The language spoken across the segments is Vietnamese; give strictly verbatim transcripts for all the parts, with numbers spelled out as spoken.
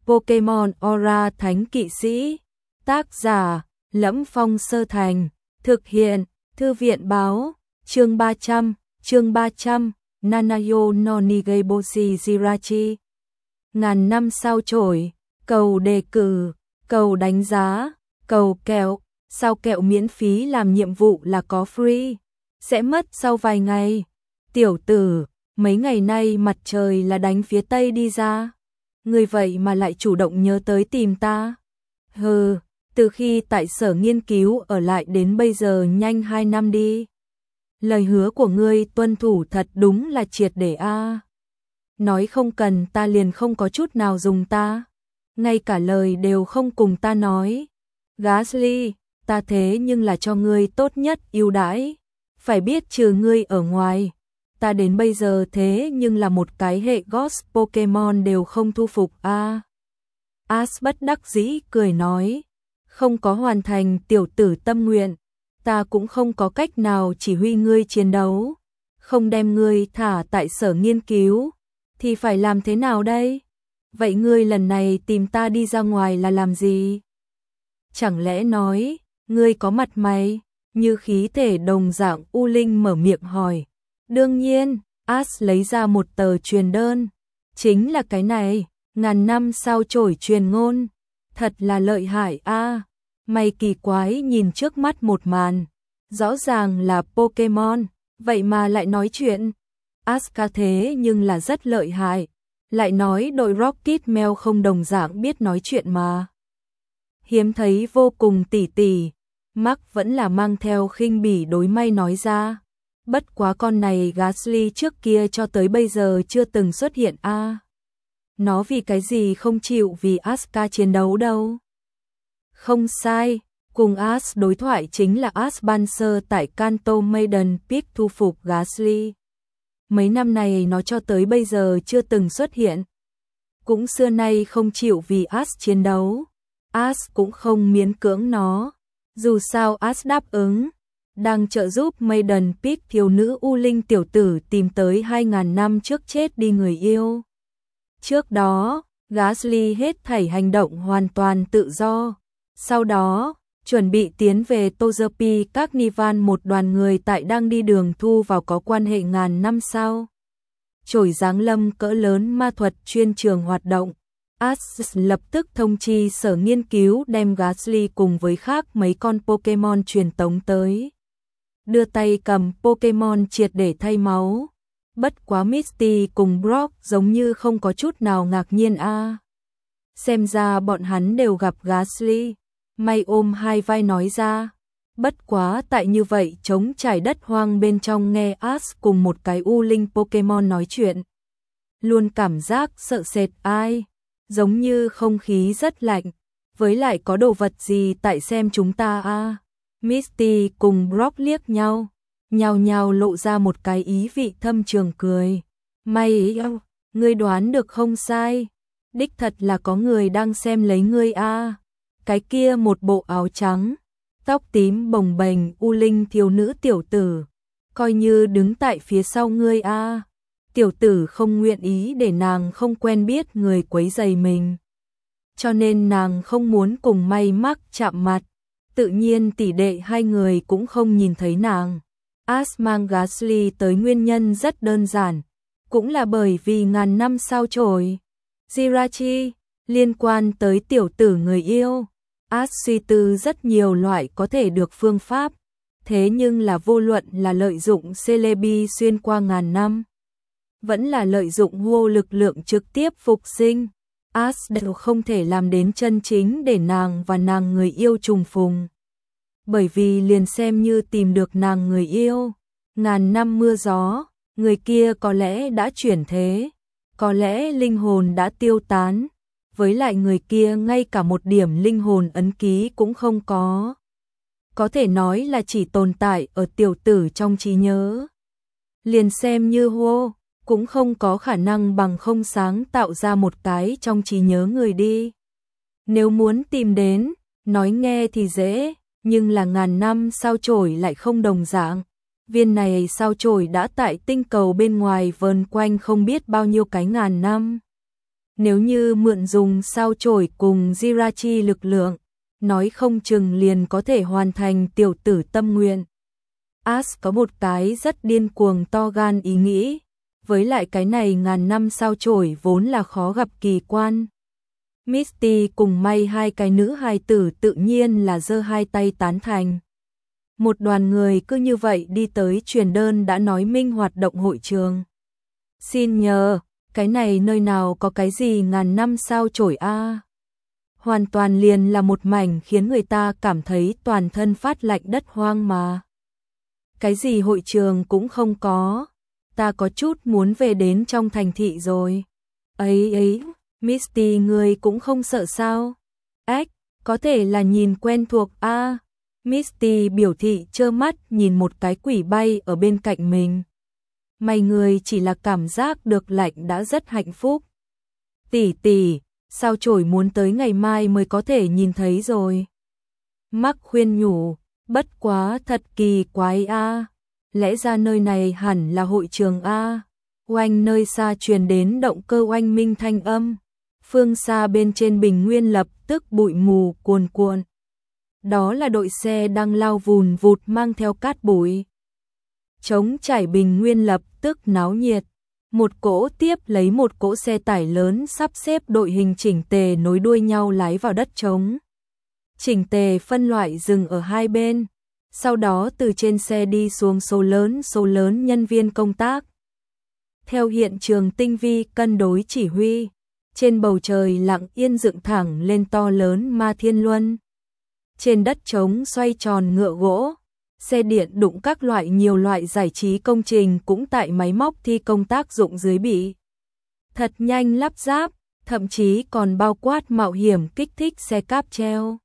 Pokemon Aura Thánh Kỵ Sĩ. Tác giả Lẫm Phong Sơ Thành. Thực hiện Thư viện Báo. Chương ba trăm, chương ba trăm, Nanayo no Nigeboshi Jirachi. Ngàn năm sao chổi, cầu đề cử, cầu đánh giá, cầu kẹo, sao kẹo miễn phí làm nhiệm vụ là có free, sẽ mất sau vài ngày. Tiểu tử, mấy ngày nay mặt trời là đánh phía tây đi ra. Người vậy mà lại chủ động nhớ tới tìm ta. Hừ, từ khi tại sở nghiên cứu ở lại đến bây giờ nhanh hai năm đi. Lời hứa của ngươi tuân thủ thật đúng là triệt để a. Nói không cần ta liền không có chút nào dùng ta. Ngay cả lời đều không cùng ta nói. Gasly, ta thế nhưng là cho ngươi tốt nhất ưu đãi. Phải biết trừ ngươi ở ngoài, ta đến bây giờ thế nhưng là một cái hệ Ghost Pokemon đều không thu phục a. Ash bất đắc dĩ cười nói, không có hoàn thành tiểu tử tâm nguyện, ta cũng không có cách nào chỉ huy ngươi chiến đấu, không đem ngươi thả tại sở nghiên cứu, thì phải làm thế nào đây? Vậy ngươi lần này tìm ta đi ra ngoài là làm gì? Chẳng lẽ nói, ngươi có mặt mày? Như khí thể đồng dạng U Linh mở miệng hỏi. Đương nhiên, Ash lấy ra một tờ truyền đơn. Chính là cái này, ngàn năm sao chổi truyền ngôn. Thật là lợi hại a. Mày kỳ quái nhìn trước mắt một màn. Rõ ràng là Pokemon, vậy mà lại nói chuyện. Asuka thế nhưng là rất lợi hại. Lại nói đội Rocket Mail không đồng dạng biết nói chuyện mà. Hiếm thấy vô cùng tỉ tỉ. Mark vẫn là mang theo khinh bỉ đối may nói ra. Bất quá con này Gasly trước kia cho tới bây giờ chưa từng xuất hiện a. À, nó vì cái gì không chịu vì Asuka chiến đấu đâu. Không sai, cùng Ash đối thoại chính là Ash ban sơ tại Kanto Maiden Peak thu phục Gasly. Mấy năm này nó cho tới bây giờ chưa từng xuất hiện. Cũng xưa nay không chịu vì Ash chiến đấu. Ash cũng không miễn cưỡng nó. Dù sao Ash đáp ứng, đang trợ giúp Maiden Peak thiếu nữ U Linh tiểu tử tìm tới hai ngàn năm trước chết đi người yêu. Trước đó, Gasly hết thảy hành động hoàn toàn tự do. Sau đó, chuẩn bị tiến về Togepi Carnival, một đoàn người tại đang đi đường thu vào có quan hệ ngàn năm sau. Chổi giáng lâm cỡ lớn ma thuật chuyên trường hoạt động. Ash lập tức thông chi sở nghiên cứu đem Gasly cùng với khác mấy con Pokemon truyền tống tới. Đưa tay cầm Pokemon triệt để thay máu. Bất quá Misty cùng Brock giống như không có chút nào ngạc nhiên a. À. Xem ra bọn hắn đều gặp Gasly. May ôm hai vai nói ra. Bất quá tại như vậy trống trải đất hoang bên trong nghe Ash cùng một cái U Linh Pokemon nói chuyện. Luôn cảm giác sợ sệt ai. Giống như không khí rất lạnh. Với lại có đồ vật gì tại xem chúng ta a. À. Misty cùng Brock liếc nhau. Nhào nhào lộ ra một cái ý vị thâm trường cười. May yêu, ngươi đoán được không sai. Đích thật là có người đang xem lấy ngươi a. À. Cái kia một bộ áo trắng, tóc tím bồng bềnh U Linh thiếu nữ tiểu tử, coi như đứng tại phía sau ngươi a. À. Tiểu tử không nguyện ý để nàng không quen biết người quấy rầy mình. Cho nên nàng không muốn cùng May Mắc chạm mặt. Tự nhiên tỷ đệ hai người cũng không nhìn thấy nàng. Ash mang Gasly tới nguyên nhân rất đơn giản, cũng là bởi vì ngàn năm sao chổi. Jirachi, liên quan tới tiểu tử người yêu. Ash suy tư rất nhiều loại có thể được phương pháp, thế nhưng là vô luận là lợi dụng Celebi xuyên qua ngàn năm, vẫn là lợi dụng hô lực lượng trực tiếp phục sinh. Ash đều không thể làm đến chân chính để nàng và nàng người yêu trùng phùng. Bởi vì liền xem như tìm được nàng người yêu, ngàn năm mưa gió, người kia có lẽ đã chuyển thế, có lẽ linh hồn đã tiêu tán, với lại người kia ngay cả một điểm linh hồn ấn ký cũng không có. Có thể nói là chỉ tồn tại ở tiểu tử trong trí nhớ. Liền xem như hô, cũng không có khả năng bằng không sáng tạo ra một cái trong trí nhớ người đi. Nếu muốn tìm đến, nói nghe thì dễ, nhưng là ngàn năm sao chổi lại không đồng dạng. Viên này sao chổi đã tại tinh cầu bên ngoài vờn quanh không biết bao nhiêu cái ngàn năm. Nếu như mượn dùng sao chổi cùng Jirachi lực lượng, nói không chừng liền có thể hoàn thành tiểu tử tâm nguyện. Ash có một cái rất điên cuồng to gan ý nghĩ, với lại cái này ngàn năm sao chổi vốn là khó gặp kỳ quan. Misty cùng may hai cái nữ hài tử tự nhiên là giơ hai tay tán thành. Một đoàn người cứ như vậy đi tới truyền đơn đã nói minh hoạt động hội trường. Xin nhờ, cái này nơi nào có cái gì ngàn năm sao chổi a? Hoàn toàn liền là một mảnh khiến người ta cảm thấy toàn thân phát lạnh đất hoang mà. Cái gì hội trường cũng không có, ta có chút muốn về đến trong thành thị rồi. Ấy ấy, Misty người cũng không sợ sao? Ách, có thể là nhìn quen thuộc a. À, Misty biểu thị trơ mắt nhìn một cái quỷ bay ở bên cạnh mình. Mày người chỉ là cảm giác được lạnh đã rất hạnh phúc. Tỷ tỷ, sao chổi muốn tới ngày mai mới có thể nhìn thấy rồi. Mark khuyên nhủ, bất quá thật kỳ quái a. À. Lẽ ra nơi này hẳn là hội trường a. À. Oanh nơi xa truyền đến động cơ oanh minh thanh âm. Phương xa bên trên bình nguyên lập tức bụi mù cuồn cuộn. Đó là đội xe đang lao vùn vụt mang theo cát bụi. Trống trải bình nguyên lập tức náo nhiệt. Một cỗ tiếp lấy một cỗ xe tải lớn sắp xếp đội hình chỉnh tề nối đuôi nhau lái vào đất trống. Chỉnh tề phân loại dừng ở hai bên. Sau đó từ trên xe đi xuống số lớn số lớn nhân viên công tác. Theo hiện trường tinh vi cân đối chỉ huy, trên bầu trời lặng yên dựng thẳng lên to lớn ma thiên luân. Trên đất trống xoay tròn ngựa gỗ, xe điện đụng các loại nhiều loại giải trí công trình cũng tại máy móc thi công tác dụng dưới bị. Thật nhanh lắp ráp, thậm chí còn bao quát mạo hiểm kích thích xe cáp treo.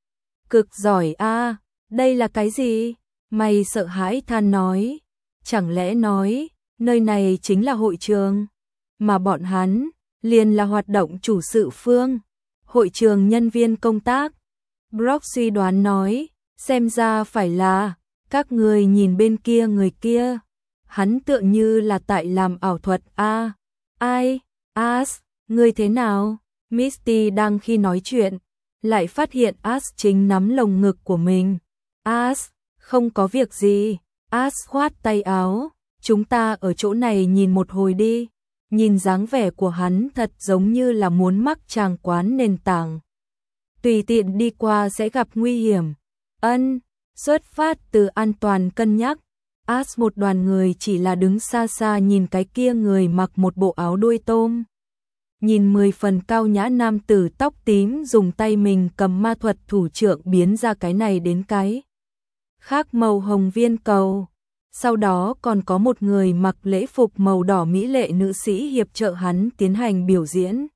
Cực giỏi a, à, đây là cái gì? Mày sợ hãi than nói, chẳng lẽ nói, nơi này chính là hội trường, mà bọn hắn liền là hoạt động chủ sự phương, hội trường nhân viên công tác. Brock suy đoán nói, xem ra phải là, các người nhìn bên kia người kia, hắn tựa như là tại làm ảo thuật a. À, ai? Ash, ngươi thế nào? Misty đang khi nói chuyện, lại phát hiện Ash chính nắm lồng ngực của mình. Ash, không có việc gì. Ash khoát tay áo, chúng ta ở chỗ này nhìn một hồi đi. Nhìn dáng vẻ của hắn thật giống như là muốn mắc tràng quán nền tảng. Tùy tiện đi qua sẽ gặp nguy hiểm. Ân, xuất phát từ an toàn cân nhắc. Ash một đoàn người chỉ là đứng xa xa nhìn cái kia người mặc một bộ áo đuôi tôm. Nhìn mười phần cao nhã nam tử tóc tím dùng tay mình cầm ma thuật thủ trượng biến ra cái này đến cái khác màu hồng viên cầu. Sau đó còn có một người mặc lễ phục màu đỏ mỹ lệ nữ sĩ hiệp trợ hắn tiến hành biểu diễn.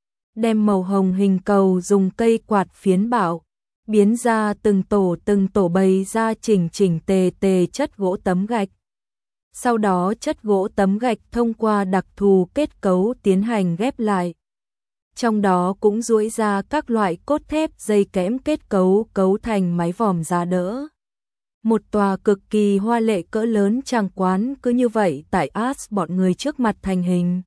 Đem màu hồng hình cầu dùng cây quạt phiến bảo, biến ra từng tổ từng tổ bày ra chỉnh chỉnh tề tề chất gỗ tấm gạch. Sau đó chất gỗ tấm gạch thông qua đặc thù kết cấu tiến hành ghép lại. Trong đó cũng duỗi ra các loại cốt thép dây kẽm kết cấu cấu thành mái vòm giá đỡ. Một tòa cực kỳ hoa lệ cỡ lớn tràng quán cứ như vậy tại Ash bọn người trước mặt thành hình.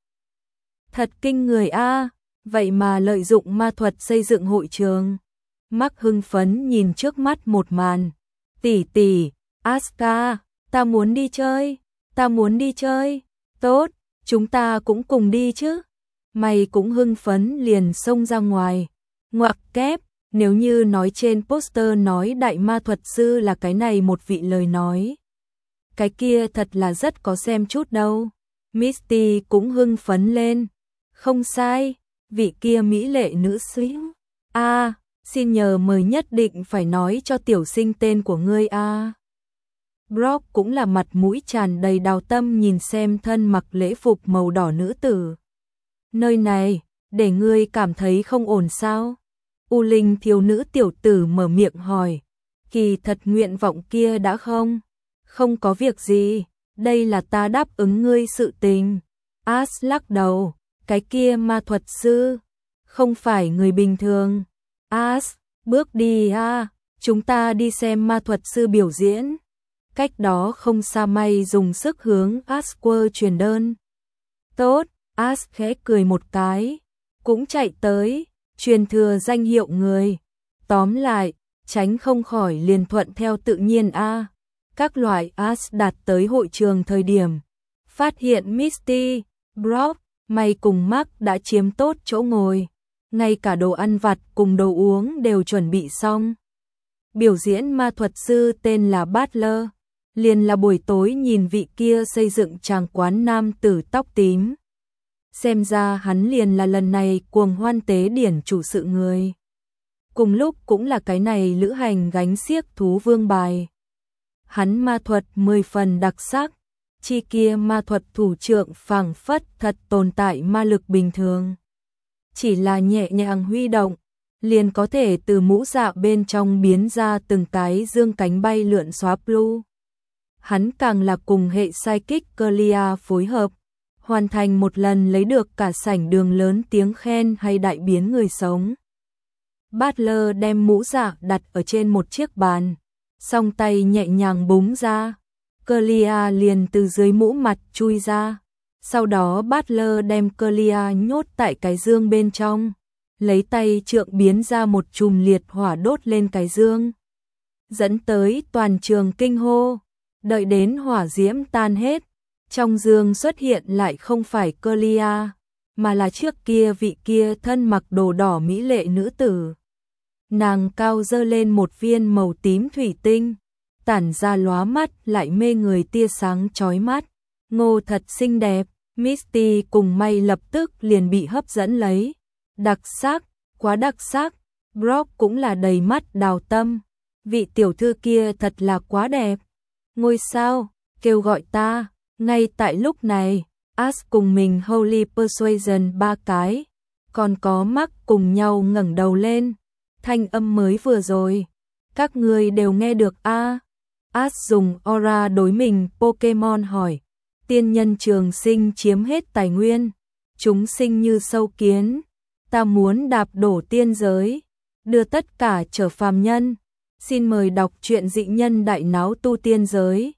Thật kinh người a, à, vậy mà lợi dụng ma thuật xây dựng hội trường. Mark hưng phấn nhìn trước mắt một màn. Tỷ tỷ, Aska, ta muốn đi chơi, ta muốn đi chơi. Tốt, chúng ta cũng cùng đi chứ. Mày cũng hưng phấn liền xông ra ngoài. Ngoặc kép. Nếu như nói trên poster nói đại ma thuật sư là cái này một vị lời nói, cái kia thật là rất có xem chút đâu. Misty cũng hưng phấn lên. Không sai, vị kia mỹ lệ nữ sĩ. A, à, xin nhờ mời nhất định phải nói cho tiểu sinh tên của ngươi a. À. Brock cũng là mặt mũi tràn đầy đào tâm nhìn xem thân mặc lễ phục màu đỏ nữ tử. Nơi này, để ngươi cảm thấy không ổn sao? U Linh thiếu nữ tiểu tử mở miệng hỏi, kỳ thật nguyện vọng kia đã không? Không có việc gì, đây là ta đáp ứng ngươi sự tình. Ash lắc đầu, cái kia ma thuật sư, không phải người bình thường. Ash, bước đi a, à, chúng ta đi xem ma thuật sư biểu diễn. Cách đó không xa May dùng sức hướng Ash quơ truyền đơn. Tốt, Ash khẽ cười một cái. cũng chạy tới, truyền thừa danh hiệu người. Tóm lại, tránh không khỏi liền thuận theo tự nhiên a. Các loại As đạt tới hội trường thời điểm, phát hiện Misty, Brock, May cùng Mark đã chiếm tốt chỗ ngồi, ngay cả đồ ăn vặt cùng đồ uống đều chuẩn bị xong. Biểu diễn ma thuật sư tên là Butler, liền là buổi tối nhìn vị kia xây dựng tràng quán nam tử tóc tím. Xem ra hắn liền là lần này cuồng hoan tế điển chủ sự người. Cùng lúc cũng là cái này lữ hành gánh xiếc thú vương bài. Hắn ma thuật mười phần đặc sắc, chi kia ma thuật thủ trưởng phảng phất thật tồn tại ma lực bình thường. Chỉ là nhẹ nhàng huy động, liền có thể từ mũ dạ bên trong biến ra từng cái dương cánh bay lượn xóa blue. Hắn càng là cùng hệ psychic Clear phối hợp, hoàn thành một lần lấy được cả sảnh đường lớn tiếng khen hay đại biến người sống. Butler đem mũ dạ đặt ở trên một chiếc bàn, song tay nhẹ nhàng búng ra, Clear liền từ dưới mũ mặt chui ra. Sau đó Butler đem Clear nhốt tại cái dương bên trong, lấy tay trượng biến ra một chùm liệt hỏa đốt lên cái dương, dẫn tới toàn trường kinh hô. Đợi đến hỏa diễm tan hết, trong dương xuất hiện lại không phải Clear, mà là trước kia vị kia thân mặc đồ đỏ mỹ lệ nữ tử. Nàng cao dơ lên một viên màu tím thủy tinh, tản ra lóa mắt lại mê người tia sáng chói mắt. Ngô thật xinh đẹp, Misty cùng May lập tức liền bị hấp dẫn lấy. Đặc sắc, quá đặc sắc, Brock cũng là đầy mắt đào tâm. Vị tiểu thư kia thật là quá đẹp. Ngôi sao, kêu gọi ta. Ngay tại lúc này, As cùng mình Holy Persuasion ba cái, còn có Mark cùng nhau ngẩng đầu lên. Thanh âm mới vừa rồi, các người đều nghe được a? À? As dùng aura đối mình Pokemon hỏi. Tiên nhân trường sinh chiếm hết tài nguyên, chúng sinh như sâu kiến, ta muốn đạp đổ tiên giới, đưa tất cả trở phàm nhân. Xin mời đọc truyện dị nhân đại náo tu tiên giới.